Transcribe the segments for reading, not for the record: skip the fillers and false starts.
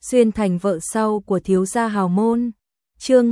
xuyên thành vợ sau của thiếu gia hào môn. Chương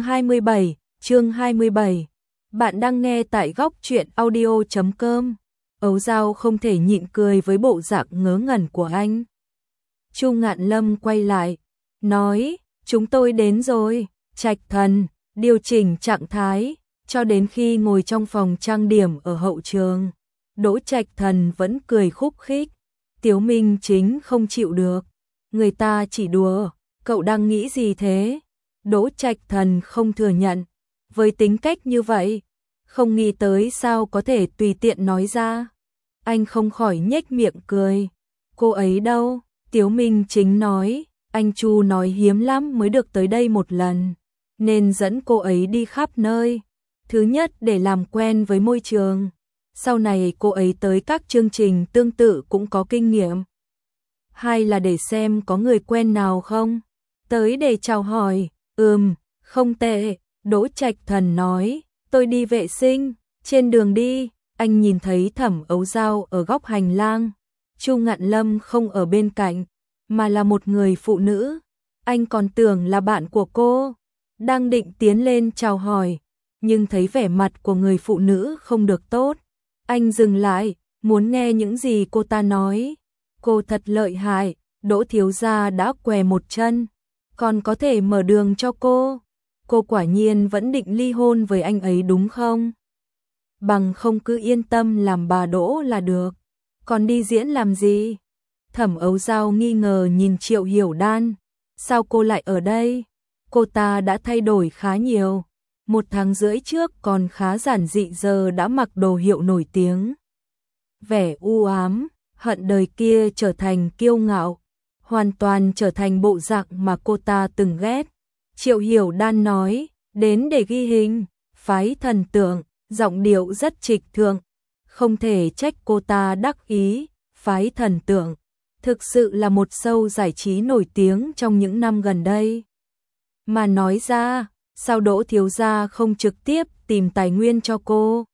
27. Bạn đang nghe tại góc truyện audio.com. Ấu Dao không thể nhịn cười với bộ dạng ngớ ngẩn của anh. Chu Ngạn Lâm quay lại, nói, chúng tôi đến rồi. Trạch Thần điều chỉnh trạng thái, cho đến khi ngồi trong phòng trang điểm ở hậu trường. Đỗ Trạch Thần vẫn cười khúc khích. Tiếu Minh Chính không chịu được. Người ta chỉ đùa, cậu đang nghĩ gì thế? Đỗ Trạch Thần không thừa nhận. Với tính cách như vậy, không nghĩ tới sao có thể tùy tiện nói ra. Anh không khỏi nhếch miệng cười. Cô ấy đâu? Tiếu Minh Chính nói, anh Chu nói hiếm lắm mới được tới đây một lần, nên dẫn cô ấy đi khắp nơi. Thứ nhất để làm quen với môi trường, sau này cô ấy tới các chương trình tương tự cũng có kinh nghiệm. Hai là để xem có người quen nào không, tới để chào hỏi. Không tệ, Đỗ Trạch Thần nói, tôi đi vệ sinh. Trên đường đi, anh nhìn thấy Thẩm Ấu Dao ở góc hành lang. Chu Ngạn Lâm không ở bên cạnh, mà là một người phụ nữ. Anh còn tưởng là bạn của cô, đang định tiến lên chào hỏi, nhưng thấy vẻ mặt của người phụ nữ không được tốt. Anh dừng lại, muốn nghe những gì cô ta nói. Cô thật lợi hại, Đỗ thiếu gia đã què một chân, còn có thể mở đường cho cô. Cô quả nhiên vẫn định ly hôn với anh ấy đúng không? Bằng không cứ yên tâm làm bà Đỗ là được. Còn đi diễn làm gì? Thẩm Ấu Dao nghi ngờ nhìn Triệu Hiểu Đan. Sao cô lại ở đây? Cô ta đã thay đổi khá nhiều. 1 tháng rưỡi trước còn khá giản dị, giờ đã mặc đồ hiệu nổi tiếng. Vẻ u ám, hận đời kia trở thành kiêu ngạo, hoàn toàn trở thành bộ dạng mà cô ta từng ghét. Triệu Hiểu Đan nói, đến để ghi hình, phái thần tượng, giọng điệu rất trịch thượng. Không thể trách cô ta đắc ý, phái thần tượng thực sự là một show giải trí nổi tiếng trong những năm gần đây. Mà nói ra, sao Đỗ thiếu gia không trực tiếp tìm tài nguyên cho cô,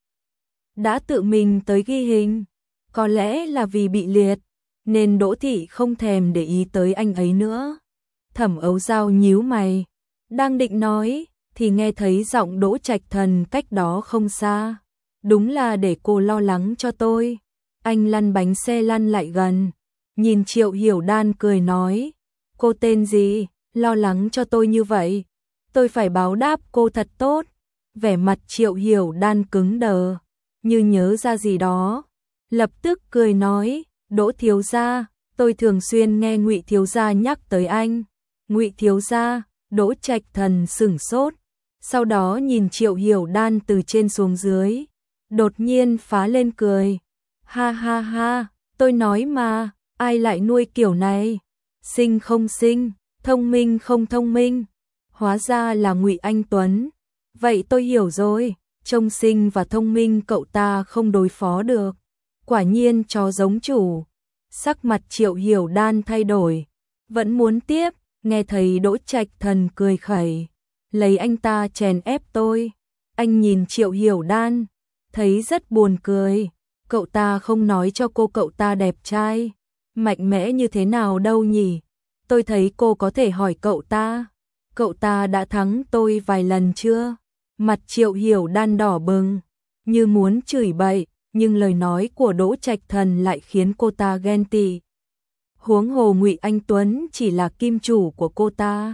đã tự mình tới ghi hình? Có lẽ là vì bị liệt, nên Đỗ thị không thèm để ý tới anh ấy nữa. Thẩm Ấu Dao nhíu mày, đang định nói, thì nghe thấy giọng Đỗ Trạch Thần cách đó không xa. Đúng là để cô lo lắng cho tôi. Anh lăn bánh xe lăn lại gần, nhìn Triệu Hiểu Đan cười nói, cô tên gì, lo lắng cho tôi như vậy? Tôi phải báo đáp cô thật tốt. Vẻ mặt Triệu Hiểu Đan cứng đờ, như nhớ ra gì đó, lập tức cười nói, Đỗ thiếu gia, tôi thường xuyên nghe Ngụy thiếu gia nhắc tới anh. Ngụy thiếu gia? Đỗ Trạch Thần sửng sốt, sau đó nhìn Triệu Hiểu Đan từ trên xuống dưới, đột nhiên phá lên cười. Ha ha ha, tôi nói mà, ai lại nuôi kiểu này? Xinh không xinh, thông minh không thông minh. Hóa ra là Ngụy Anh Tuấn. Vậy tôi hiểu rồi, trông xinh và thông minh cậu ta không đối phó được. Quả nhiên chó giống chủ. Sắc mặt Triệu Hiểu Đan thay đổi, vẫn muốn tiếp, nghe thấy Đỗ Trạch Thần cười khẩy, lấy anh ta chèn ép tôi. Anh nhìn Triệu Hiểu Đan, thấy rất buồn cười. Cậu ta không nói cho cô cậu ta đẹp trai, mạnh mẽ như thế nào đâu nhỉ? Tôi thấy cô có thể hỏi cậu ta. Cậu ta đã thắng tôi vài lần chưa? Mặt Triệu Hiểu Đan đỏ bừng, như muốn chửi bậy, nhưng lời nói của Đỗ Trạch Thần lại khiến cô ta ghen tị. Huống hồ Ngụy Anh Tuấn chỉ là kim chủ của cô ta.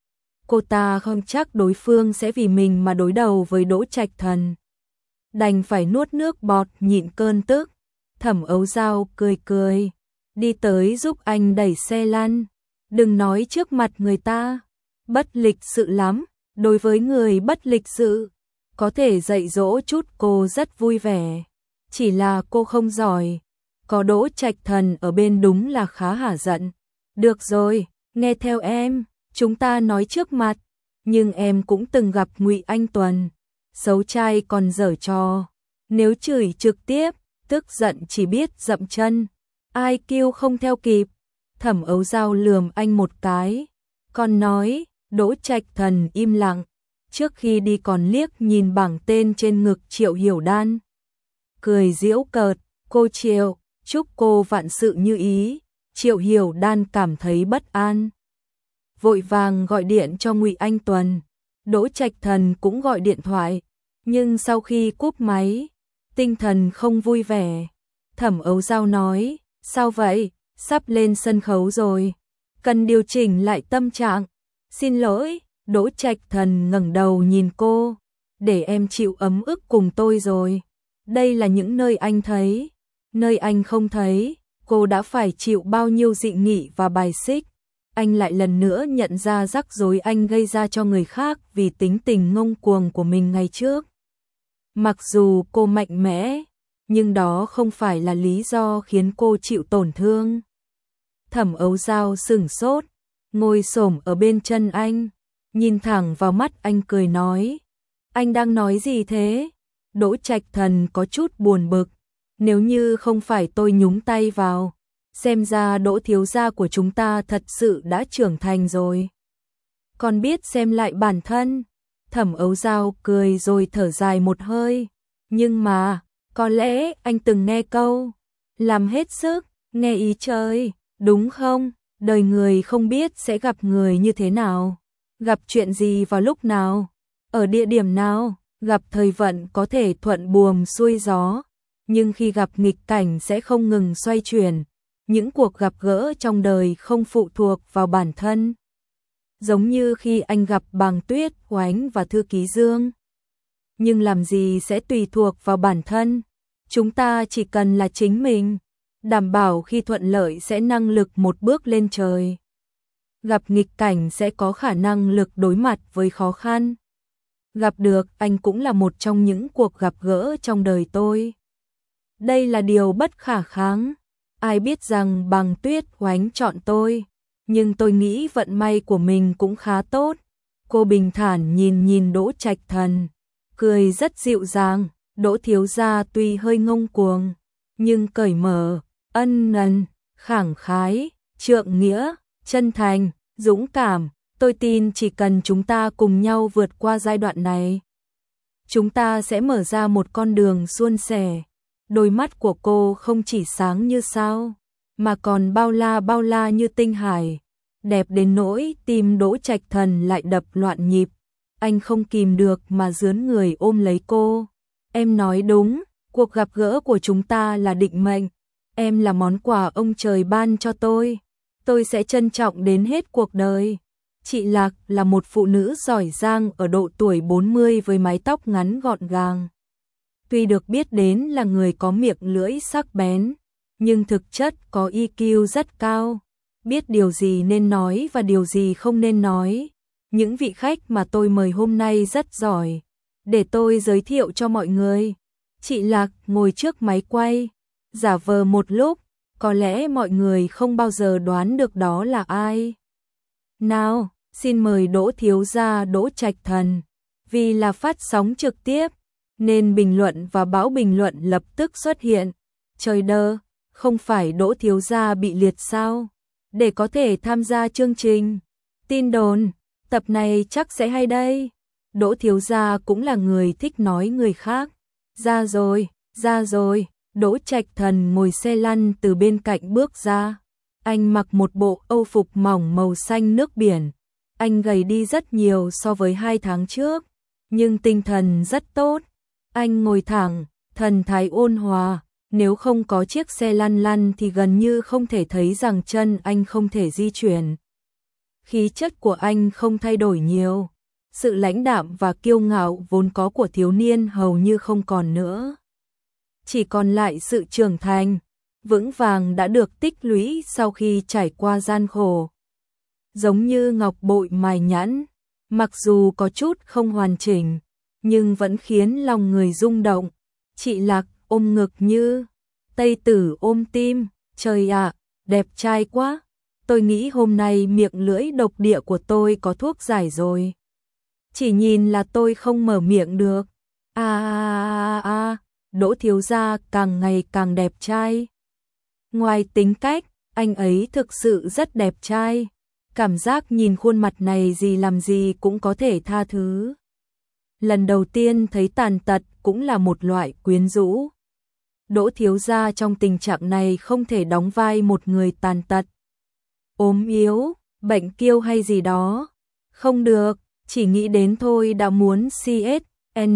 Cô ta không chắc đối phương sẽ vì mình mà đối đầu với Đỗ Trạch Thần. Đành phải nuốt nước bọt nhịn cơn tức. Thẩm Ấu Dao cười cười, đi tới giúp anh đẩy xe lăn. Đừng nói trước mặt người ta, bất lịch sự lắm. Đối với người bất lịch sự, có thể dạy dỗ chút cô rất vui vẻ. Chỉ là cô không giỏi, có Đỗ Trạch Thần ở bên đúng là khá hả giận. Được rồi, nghe theo em, chúng ta nói trước mặt. Nhưng em cũng từng gặp Ngụy Anh Tuấn, xấu trai còn dở trò. Nếu chửi trực tiếp, tức giận chỉ biết dậm chân, ai kêu không theo kịp. Thẩm Ấu Dao lườm anh một cái, còn nói. Đỗ Trạch Thần im lặng, trước khi đi còn liếc nhìn bảng tên trên ngực Triệu Hiểu Đan. Cười giễu cợt, cô Triệu, chúc cô vạn sự như ý. Triệu Hiểu Đan cảm thấy bất an. vội vàng gọi điện cho Ngụy Anh Tuần. Đỗ Trạch Thần cũng gọi điện thoại, nhưng sau khi cúp máy, tinh thần không vui vẻ. Thẩm Ấu Dao nói, sao vậy, sắp lên sân khấu rồi, cần điều chỉnh lại tâm trạng. Xin lỗi, Đỗ Trạch Thần ngẩng đầu nhìn cô, để em chịu ấm ức cùng tôi rồi. Đây là những nơi anh thấy, nơi anh không thấy, cô đã phải chịu bao nhiêu dị nghị và bài xích. Anh lại lần nữa nhận ra rắc rối anh gây ra cho người khác vì tính tình ngông cuồng của mình ngày trước. Mặc dù cô mạnh mẽ, nhưng đó không phải là lý do khiến cô chịu tổn thương. Thẩm Ấu Dao sửng sốt, ngồi xổm ở bên chân anh, nhìn thẳng vào mắt anh cười nói, anh đang nói gì thế? Đỗ Trạch Thần có chút buồn bực, nếu như không phải tôi nhúng tay vào, xem ra Đỗ thiếu gia của chúng ta thật sự đã trưởng thành rồi. Còn biết xem lại bản thân. Thẩm Ấu Dao cười rồi thở dài một hơi, nhưng mà, có lẽ anh từng nghe câu, làm hết sức, nghe ý trời, đúng không? Đời người không biết sẽ gặp người như thế nào, gặp chuyện gì vào lúc nào, ở địa điểm nào, gặp thời vận có thể thuận buồm xuôi gió, nhưng khi gặp nghịch cảnh sẽ không ngừng xoay chuyển. Những cuộc gặp gỡ trong đời không phụ thuộc vào bản thân. Giống như khi anh gặp Bàng Tuyết, Oánh và thư ký Dương. Nhưng làm gì sẽ tùy thuộc vào bản thân. Chúng ta chỉ cần là chính mình, đảm bảo khi thuận lợi sẽ năng lực một bước lên trời. Gặp nghịch cảnh sẽ có khả năng lực đối mặt với khó khăn. Gặp được anh cũng là một trong những cuộc gặp gỡ trong đời tôi. Đây là điều bất khả kháng. Ai biết rằng Bàng Tuyết Oánh chọn tôi, nhưng tôi nghĩ vận may của mình cũng khá tốt. Cô bình thản nhìn Đỗ Trạch Thần, cười rất dịu dàng. Đỗ thiếu gia tuy hơi ngông cuồng, nhưng cởi mở, ân ân, khẳng khái, trượng nghĩa, chân thành, dũng cảm. Tôi tin chỉ cần chúng ta cùng nhau vượt qua giai đoạn này, chúng ta sẽ mở ra một con đường suôn sẻ. Đôi mắt của cô không chỉ sáng như sao, mà còn bao la như tinh hải, đẹp đến nỗi tim Đỗ Trạch Thần lại đập loạn nhịp. Anh không kìm được mà rướn người ôm lấy cô. Em nói đúng, cuộc gặp gỡ của chúng ta là định mệnh. Em là món quà ông trời ban cho tôi sẽ trân trọng đến hết cuộc đời. Chị Lạc là một phụ nữ giỏi giang ở độ tuổi 40 với mái tóc ngắn gọn gàng. Tuy được biết đến là người có miệng lưỡi sắc bén, nhưng thực chất có EQ rất cao, biết điều gì nên nói và điều gì không nên nói. Những vị khách mà tôi mời hôm nay rất giỏi, để tôi giới thiệu cho mọi người. Chị Lạc ngồi trước máy quay, giả vờ một lúc, có lẽ mọi người không bao giờ đoán được đó là ai. Nào, xin mời Đỗ thiếu gia Đỗ Trạch Thần, vì là phát sóng trực tiếp, nên bình luận và bão bình luận lập tức xuất hiện. Trời đơ, không phải Đỗ thiếu gia bị liệt sao? Để có thể tham gia chương trình. Tin đồn, tập này chắc sẽ hay đây. Đỗ thiếu gia cũng là người thích nói người khác. Ra rồi, Đỗ Trạch Thần ngồi xe lăn từ bên cạnh bước ra. Anh mặc một bộ âu phục mỏng màu xanh nước biển. Anh gầy đi rất nhiều so với 2 tháng trước, nhưng tinh thần rất tốt. Anh ngồi thẳng, thần thái ôn hòa, nếu không có chiếc xe lăn lăn thì gần như không thể thấy rằng chân anh không thể di chuyển. Khí chất của anh không thay đổi nhiều, sự lãnh đạm và kiêu ngạo vốn có của thiếu niên hầu như không còn nữa. Chỉ còn lại sự trưởng thành, vững vàng đã được tích lũy sau khi trải qua gian khổ. Giống như ngọc bội mài nhẵn, mặc dù có chút không hoàn chỉnh, nhưng vẫn khiến lòng người rung động. Chị Lạc ôm ngực như Tây Tử ôm tim, trời ạ, đẹp trai quá. Tôi nghĩ hôm nay miệng lưỡi độc địa của tôi có thuốc giải rồi. Chỉ nhìn là tôi không mở miệng được. Đỗ thiếu gia càng ngày càng đẹp trai. Ngoài tính cách, anh ấy thực sự rất đẹp trai. Cảm giác nhìn khuôn mặt này gì làm gì cũng có thể tha thứ. Lần đầu tiên thấy tàn tật cũng là một loại quyến rũ. Đỗ thiếu gia trong tình trạng này không thể đóng vai một người tàn tật, ốm yếu, bệnh kiêu hay gì đó. Không được, chỉ nghĩ đến thôi đã muốn CSN,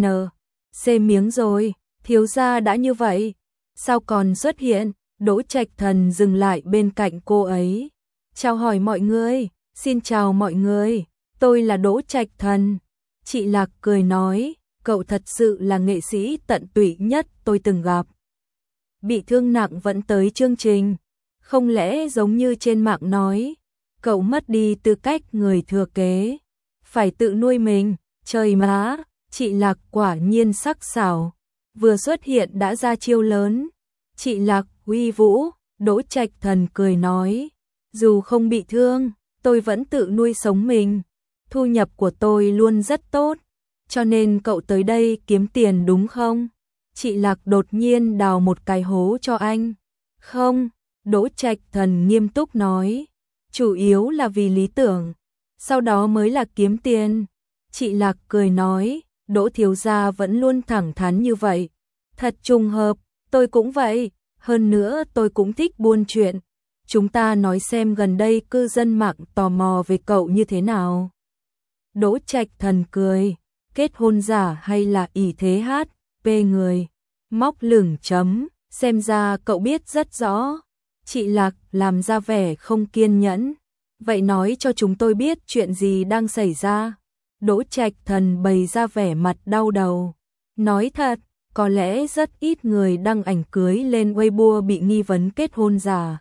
C miếng rồi, thiếu gia đã như vậy, sao còn xuất hiện? Đỗ Trạch Thần dừng lại bên cạnh cô ấy. Chào hỏi mọi người, xin chào mọi người, tôi là Đỗ Trạch Thần. Chị Lạc cười nói, cậu thật sự là nghệ sĩ tận tụy nhất tôi từng gặp. Bị thương nặng vẫn tới chương trình, không lẽ giống như trên mạng nói, cậu mất đi tư cách người thừa kế, phải tự nuôi mình, trời má, chị Lạc quả nhiên sắc sảo, vừa xuất hiện đã ra chiêu lớn. Chị Lạc uy vũ, Đỗ Trạch Thần cười nói, dù không bị thương, tôi vẫn tự nuôi sống mình, thu nhập của tôi luôn rất tốt, cho nên cậu tới đây kiếm tiền đúng không? Chị Lạc đột nhiên đào một cái hố cho anh. Không, Đỗ Trạch Thần nghiêm túc nói, chủ yếu là vì lý tưởng, sau đó mới là kiếm tiền. Chị Lạc cười nói, Đỗ thiếu gia vẫn luôn thẳng thắn như vậy. Thật trùng hợp, tôi cũng vậy, hơn nữa tôi cũng thích buôn chuyện. Chúng ta nói xem gần đây cư dân mạng tò mò về cậu như thế nào. Đỗ Trạch Thần cười, kết hôn giả hay là ỷ thế hát, p người, móc lửng chấm, xem ra cậu biết rất rõ. Chị Lạc làm ra vẻ không kiên nhẫn, vậy nói cho chúng tôi biết chuyện gì đang xảy ra. Đỗ Trạch Thần bày ra vẻ mặt đau đầu, nói thật, có lẽ rất ít người đăng ảnh cưới lên Weibo bị nghi vấn kết hôn giả.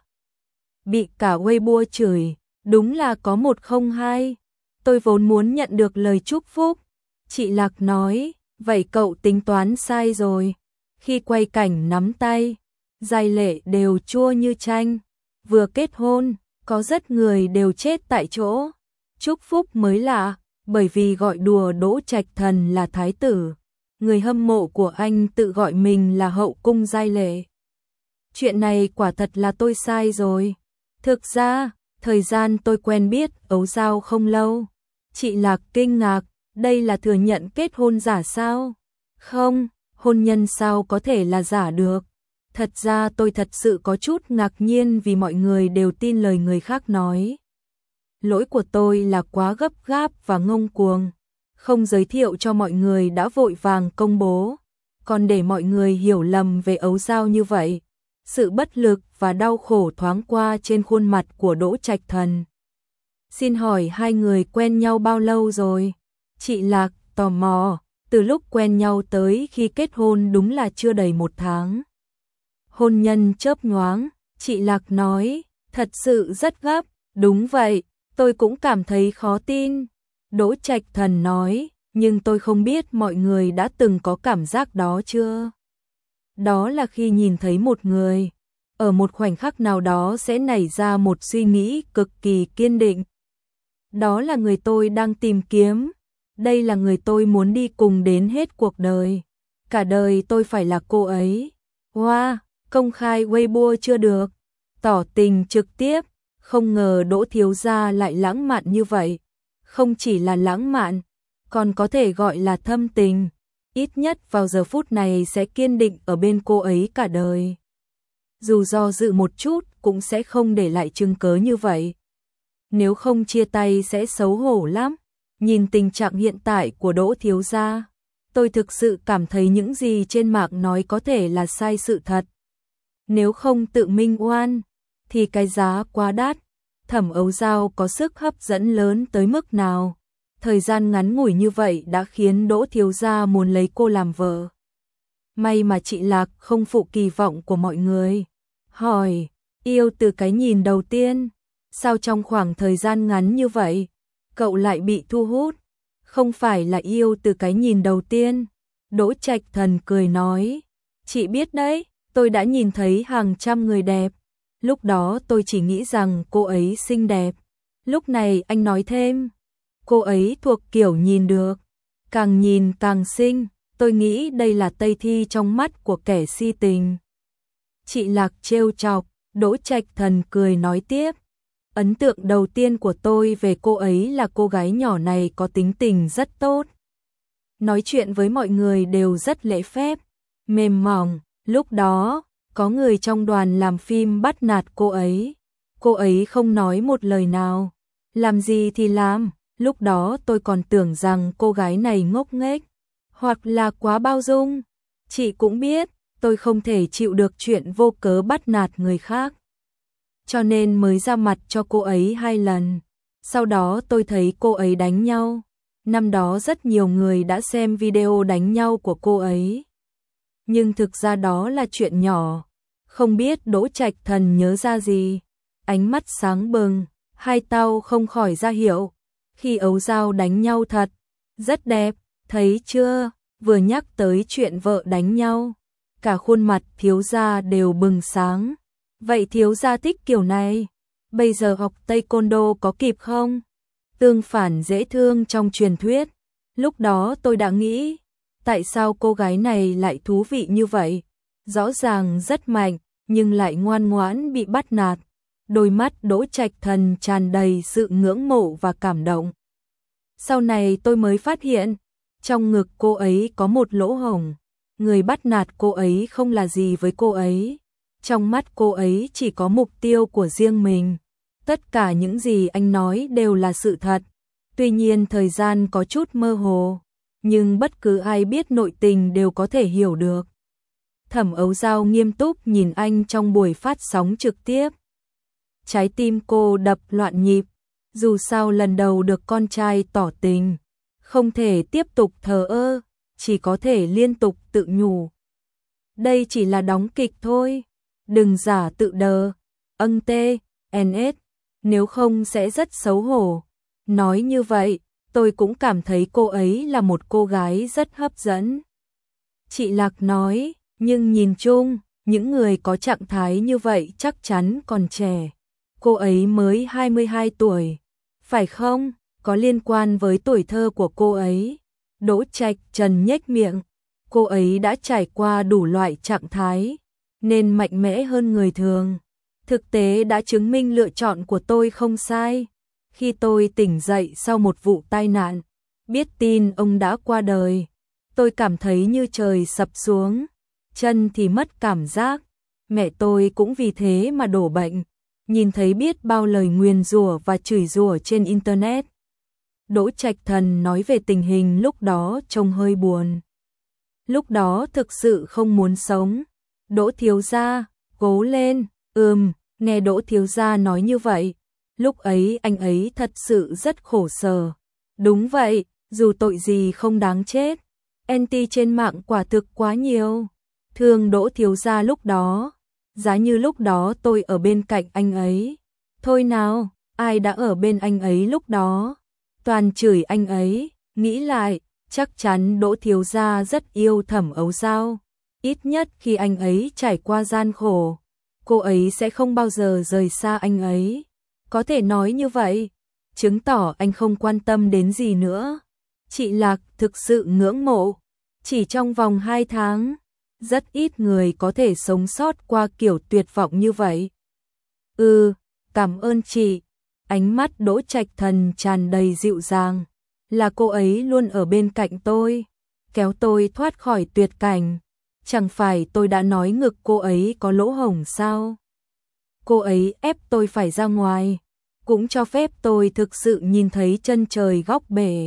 Bị cả Weibo chửi, đúng là có 102. Tôi vốn muốn nhận được lời chúc phúc. Chị Lạc nói, vậy cậu tính toán sai rồi. Khi quay cảnh nắm tay, giai lệ đều chua như chanh. Vừa kết hôn, có rất người đều chết tại chỗ. Chúc phúc mới lạ, bởi vì gọi đùa Đỗ Trạch Thần là thái tử. Người hâm mộ của anh tự gọi mình là hậu cung giai lệ. Chuyện này quả thật là tôi sai rồi. Thực ra, thời gian tôi quen biết Ấu Dao không lâu. Chị Lạc kinh ngạc, đây là thừa nhận kết hôn giả sao? Không, hôn nhân sao có thể là giả được? Thật ra tôi thật sự có chút ngạc nhiên vì mọi người đều tin lời người khác nói. Lỗi của tôi là quá gấp gáp và ngông cuồng, không giới thiệu cho mọi người đã vội vàng công bố, còn để mọi người hiểu lầm về Ấu Dao như vậy. Sự bất lực và đau khổ thoáng qua trên khuôn mặt của Đỗ Trạch Thần. Xin hỏi hai người quen nhau bao lâu rồi? Chị Lạc tò mò, từ lúc quen nhau tới khi kết hôn đúng là chưa đầy 1 tháng. Hôn nhân chớp nhoáng, chị Lạc nói, thật sự rất gấp, đúng vậy, tôi cũng cảm thấy khó tin. Đỗ Trạch Thần nói, nhưng tôi không biết mọi người đã từng có cảm giác đó chưa? Đó là khi nhìn thấy một người, ở một khoảnh khắc nào đó sẽ nảy ra một suy nghĩ cực kỳ kiên định. Đó là người tôi đang tìm kiếm, đây là người tôi muốn đi cùng đến hết cuộc đời. Cả đời tôi phải là cô ấy. Wow, công khai Weibo chưa được, tỏ tình trực tiếp, không ngờ Đỗ thiếu gia lại lãng mạn như vậy. Không chỉ là lãng mạn, còn có thể gọi là thâm tình. Ít nhất vào giờ phút này sẽ kiên định ở bên cô ấy cả đời. Dù do dự một chút cũng sẽ không để lại chứng cớ như vậy. Nếu không chia tay sẽ xấu hổ lắm. Nhìn tình trạng hiện tại của Đỗ thiếu gia, tôi thực sự cảm thấy những gì trên mạng nói có thể là sai sự thật. Nếu không tự minh oan, thì cái giá quá đắt. Thẩm Ấu Dao có sức hấp dẫn lớn tới mức nào? Thời gian ngắn ngủi như vậy đã khiến Đỗ thiếu gia muốn lấy cô làm vợ. May mà chị Lạc không phụ kỳ vọng của mọi người. Hỏi, yêu từ cái nhìn đầu tiên, sao trong khoảng thời gian ngắn như vậy, cậu lại bị thu hút? Không phải là yêu từ cái nhìn đầu tiên. Đỗ Trạch Thần cười nói, chị biết đấy, tôi đã nhìn thấy hàng trăm người đẹp. Lúc đó tôi chỉ nghĩ rằng cô ấy xinh đẹp. Lúc này anh nói thêm, cô ấy thuộc kiểu nhìn được, càng nhìn càng xinh, tôi nghĩ đây là Tây Thi trong mắt của kẻ si tình. Chị Lạc trêu chọc, Đỗ Trạch Thần cười nói tiếp, ấn tượng đầu tiên của tôi về cô ấy là cô gái nhỏ này có tính tình rất tốt. Nói chuyện với mọi người đều rất lễ phép, mềm mỏng, lúc đó, có người trong đoàn làm phim bắt nạt cô ấy không nói một lời nào. Làm gì thì làm, lúc đó tôi còn tưởng rằng cô gái này ngốc nghếch, hoặc là quá bao dung. Chị cũng biết, tôi không thể chịu được chuyện vô cớ bắt nạt người khác. Cho nên mới ra mặt cho cô ấy 2 lần. Sau đó tôi thấy cô ấy đánh nhau. Năm đó rất nhiều người đã xem video đánh nhau của cô ấy. Nhưng thực ra đó là chuyện nhỏ. Không biết Đỗ Trạch Thần nhớ ra gì. Ánh mắt sáng bừng, hai tao không khỏi ra hiệu. Khi ấu dao đánh nhau thật, rất đẹp, thấy chưa? Vừa nhắc tới chuyện vợ đánh nhau, cả khuôn mặt thiếu gia đều bừng sáng. Vậy thiếu gia thích kiểu này, bây giờ học Taekwondo có kịp không? Tương phản dễ thương trong truyền thuyết. Lúc đó tôi đã nghĩ, tại sao cô gái này lại thú vị như vậy? Rõ ràng rất mạnh, nhưng lại ngoan ngoãn bị bắt nạt. Đôi mắt Đỗ Trạch Thần tràn đầy sự ngưỡng mộ và cảm động. Sau này tôi mới phát hiện, trong ngực cô ấy có một lỗ hổng. Người bắt nạt cô ấy không là gì với cô ấy. Trong mắt cô ấy chỉ có mục tiêu của riêng mình. Tất cả những gì anh nói đều là sự thật. Tuy nhiên thời gian có chút mơ hồ, nhưng bất cứ ai biết nội tình đều có thể hiểu được. Thẩm Ấu Dao nghiêm túc nhìn anh trong buổi phát sóng trực tiếp. Trái tim cô đập loạn nhịp, dù sao lần đầu được con trai tỏ tình, không thể tiếp tục thờ ơ, chỉ có thể liên tục tự nhủ. Đây chỉ là đóng kịch thôi, đừng giả tự đờ, NS, nếu không sẽ rất xấu hổ. Nói như vậy, tôi cũng cảm thấy cô ấy là một cô gái rất hấp dẫn. Chị Lạc nói, nhưng nhìn chung, những người có trạng thái như vậy chắc chắn còn trẻ. Cô ấy mới 22 tuổi, phải không? Có liên quan với tuổi thơ của cô ấy. Đỗ Trạch Trần nhếch miệng, cô ấy đã trải qua đủ loại trạng thái, nên mạnh mẽ hơn người thường. Thực tế đã chứng minh lựa chọn của tôi không sai. Khi tôi tỉnh dậy sau một vụ tai nạn, biết tin ông đã qua đời, tôi cảm thấy như trời sập xuống, chân thì mất cảm giác. Mẹ tôi cũng vì thế mà đổ bệnh, nhìn thấy biết bao lời nguyền rủa và chửi rủa trên internet. Đỗ Trạch Thần nói về tình hình lúc đó trông hơi buồn. Lúc đó thực sự không muốn sống. Đỗ thiếu gia, cố lên. Nghe Đỗ thiếu gia nói như vậy, lúc ấy anh ấy thật sự rất khổ sở. Đúng vậy, dù tội gì không đáng chết. Anti trên mạng quả thực quá nhiều. Thương Đỗ thiếu gia lúc đó, giá như lúc đó tôi ở bên cạnh anh ấy. Thôi nào, ai đã ở bên anh ấy lúc đó? Toàn chửi anh ấy, nghĩ lại, chắc chắn Đỗ thiếu gia rất yêu Thẩm Ấu Dao. Ít nhất khi anh ấy trải qua gian khổ, cô ấy sẽ không bao giờ rời xa anh ấy. Có thể nói như vậy, chứng tỏ anh không quan tâm đến gì nữa. Chị Lạc thực sự ngưỡng mộ. Chỉ trong vòng 2 tháng, rất ít người có thể sống sót qua kiểu tuyệt vọng như vậy. Cảm ơn chị. Ánh mắt Đỗ Trạch Thần tràn đầy dịu dàng. Là cô ấy luôn ở bên cạnh tôi, kéo tôi thoát khỏi tuyệt cảnh. Chẳng phải tôi đã nói ngực cô ấy có lỗ hổng sao? Cô ấy ép tôi phải ra ngoài, cũng cho phép tôi thực sự nhìn thấy chân trời góc bể.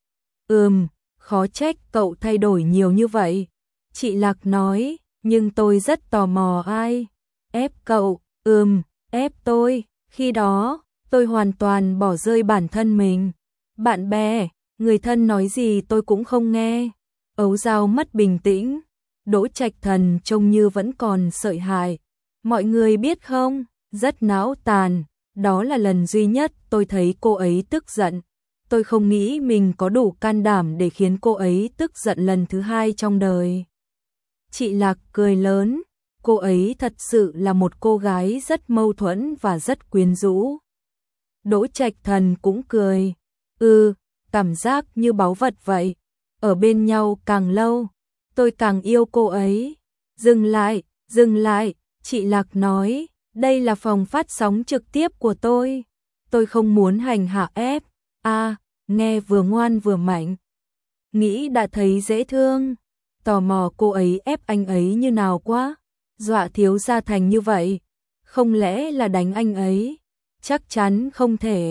Khó trách cậu thay đổi nhiều như vậy. Chị Lạc nói, nhưng tôi rất tò mò ai ép cậu. Ép tôi. Khi đó, tôi hoàn toàn bỏ rơi bản thân mình. Bạn bè, người thân nói gì tôi cũng không nghe. Ấu Dao mất bình tĩnh. Đỗ Trạch Thần trông như vẫn còn sợi hại. Mọi người biết không, rất náo tàn. Đó là lần duy nhất tôi thấy cô ấy tức giận. Tôi không nghĩ mình có đủ can đảm để khiến cô ấy tức giận lần thứ 2 trong đời. Chị Lạc cười lớn. Cô ấy thật sự là một cô gái rất mâu thuẫn và rất quyến rũ. Đỗ Trạch Thần cũng cười. Cảm giác như báu vật vậy. Ở bên nhau càng lâu, tôi càng yêu cô ấy. Dừng lại, chị Lạc nói, đây là phòng phát sóng trực tiếp của tôi. Tôi không muốn hành hạ ép. Nghe vừa ngoan vừa mạnh. Nghĩ đã thấy dễ thương. Tò mò cô ấy ép anh ấy như nào quá. Dọa thiếu gia thành như vậy. Không lẽ là đánh anh ấy? Chắc chắn không thể.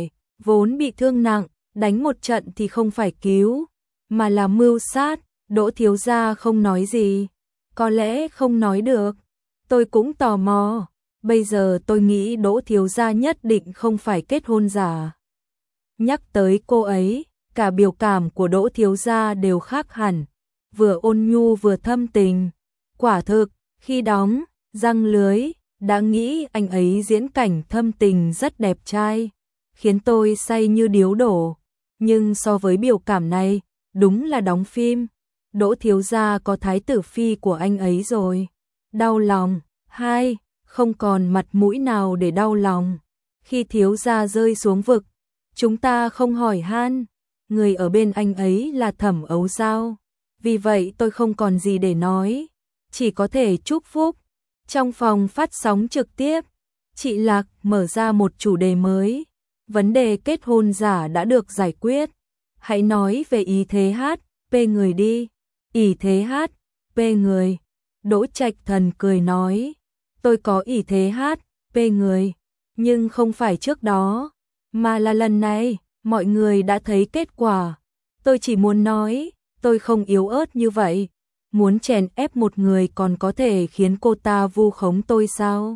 vốn bị thương nặng, đánh một trận thì không phải cứu, mà là mưu sát. Đỗ thiếu gia không nói gì, có lẽ không nói được. Tôi cũng tò mò, bây giờ tôi nghĩ Đỗ thiếu gia nhất định không phải kết hôn giả. Nhắc tới cô ấy, cả biểu cảm của Đỗ thiếu gia đều khác hẳn, vừa ôn nhu vừa thâm tình. Quả thực, khi đóng răng lưới, đã nghĩ anh ấy diễn cảnh thâm tình rất đẹp trai, khiến tôi say như điếu đổ. Nhưng so với biểu cảm này, đúng là đóng phim. Đỗ thiếu gia có thái tử phi của anh ấy rồi. Đau lòng. 2. Không còn mặt mũi nào để đau lòng. Khi thiếu gia rơi xuống vực, chúng ta không hỏi han. Người ở bên anh ấy là Thẩm Ấu Dao. Vì vậy tôi không còn gì để nói, chỉ có thể chúc phúc. Trong phòng phát sóng trực tiếp, chị Lạc mở ra một chủ đề mới. Vấn đề kết hôn giả đã được giải quyết. Hãy nói về ý thế hát, p người đi. Ý thế hát, p người. Đỗ Trạch Thần cười nói, tôi có ý thế hát, p người, nhưng không phải trước đó, mà là lần này, mọi người đã thấy kết quả. Tôi chỉ muốn nói, tôi không yếu ớt như vậy. Muốn chèn ép một người còn có thể khiến cô ta vu khống tôi sao?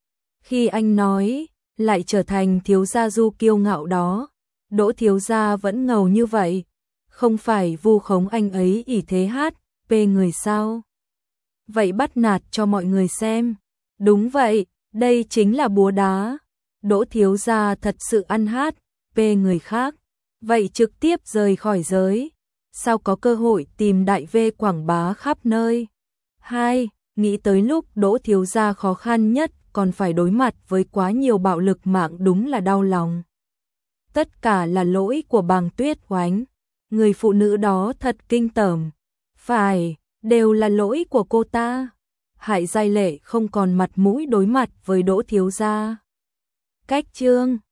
Khi anh nói, lại trở thành thiếu gia Du kiêu ngạo đó. Đỗ thiếu gia vẫn ngầu như vậy, không phải vu khống anh ấy ỷ thế hát, p người sao? Vậy bắt nạt cho mọi người xem. Đúng vậy, đây chính là búa đá. Đỗ thiếu gia thật sự ăn hát, p người khác. Vậy trực tiếp rời khỏi giới. Sao có cơ hội tìm đại V quảng bá khắp nơi. 2. Nghĩ tới lúc Đỗ thiếu gia khó khăn nhất còn phải đối mặt với quá nhiều bạo lực mạng đúng là đau lòng. Tất cả là lỗi của Bàng Tuyết Oánh. Người phụ nữ đó thật kinh tởm. Phải, đều là lỗi của cô ta. Hại Giai Lệ không còn mặt mũi đối mặt với Đỗ thiếu gia. Cách chương